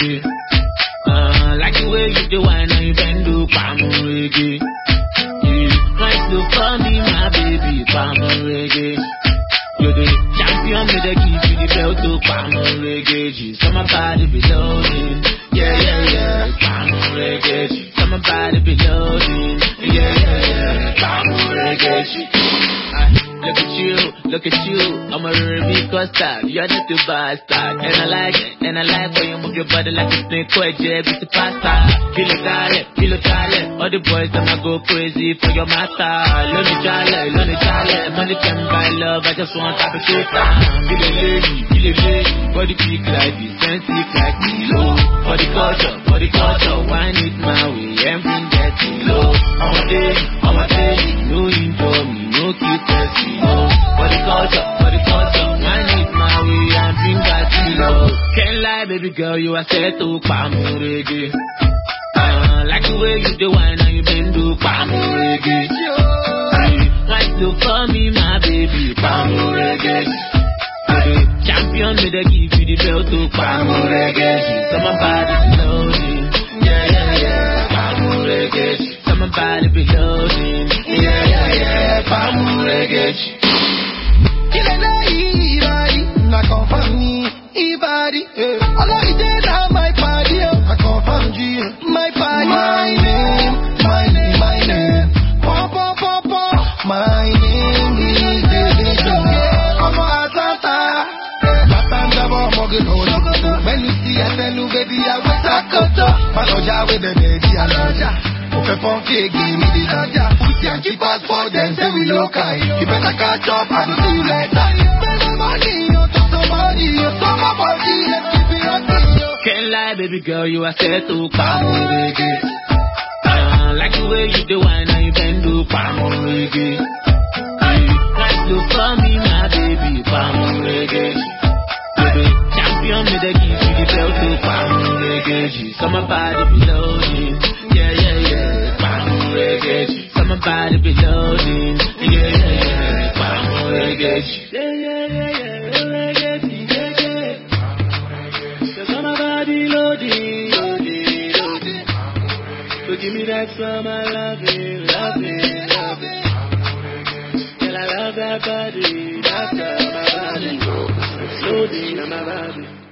reggae. Like the way you do wine and you bend do palm reggae. Right to for me, my baby, palm reggae. You're the champion with the keys to the belt to palm reggae. So my body be loading, yeah, palm reggae. So my body be loading, yeah, palm reggae. Look at you, I'm a Ruby Costa, you're not too bastard. And I like it, and I like when you move your body like a snake, quite jab, it's a pasta. Kilo talent, all the boys gonna go crazy for your master. Lonely Charlie, money can buy love, I just want to have a good time. Be the lady, body big like this, sensitive like me, low. For the culture, wine it my way, and bring that to low. I'm a day, no intro me, no keep pressing, no. For the culture, wine it my way, and bring that to low. Can't lie, baby girl, you are set to palm reggae. Like the way you do wine and you bend do palm reggae. Right look for me, my baby, palm reggae. Champion with the give you the belt to palm reggae. So my body be loading, yeah, palm reggae. So my body be loading, yeah, palm reggae. I confirm me, Ibadi. Allah is dead, my body. I confirm you, my body. My name. Pop. My name is David. I'm a Atlanta. When you see I tell you, baby, I will talk up. Manoja with the baby, I love ya. Okay, funky, give me the lodger. We can keep us for them, say we local. You better catch up and see you later. Can't lie, baby girl, you are set to palm reggae. Like the way you do wine and you bend do palm reggae. Right look for me, my baby, palm reggae. Champion with the keys to the belt to palm reggae. So my body be loading, yeah, palm reggae. So my body be loading, yeah, palm reggae. Yeah. Loading. So give me that summer loving. Girl, I love that body, that's my body. Loading on my body.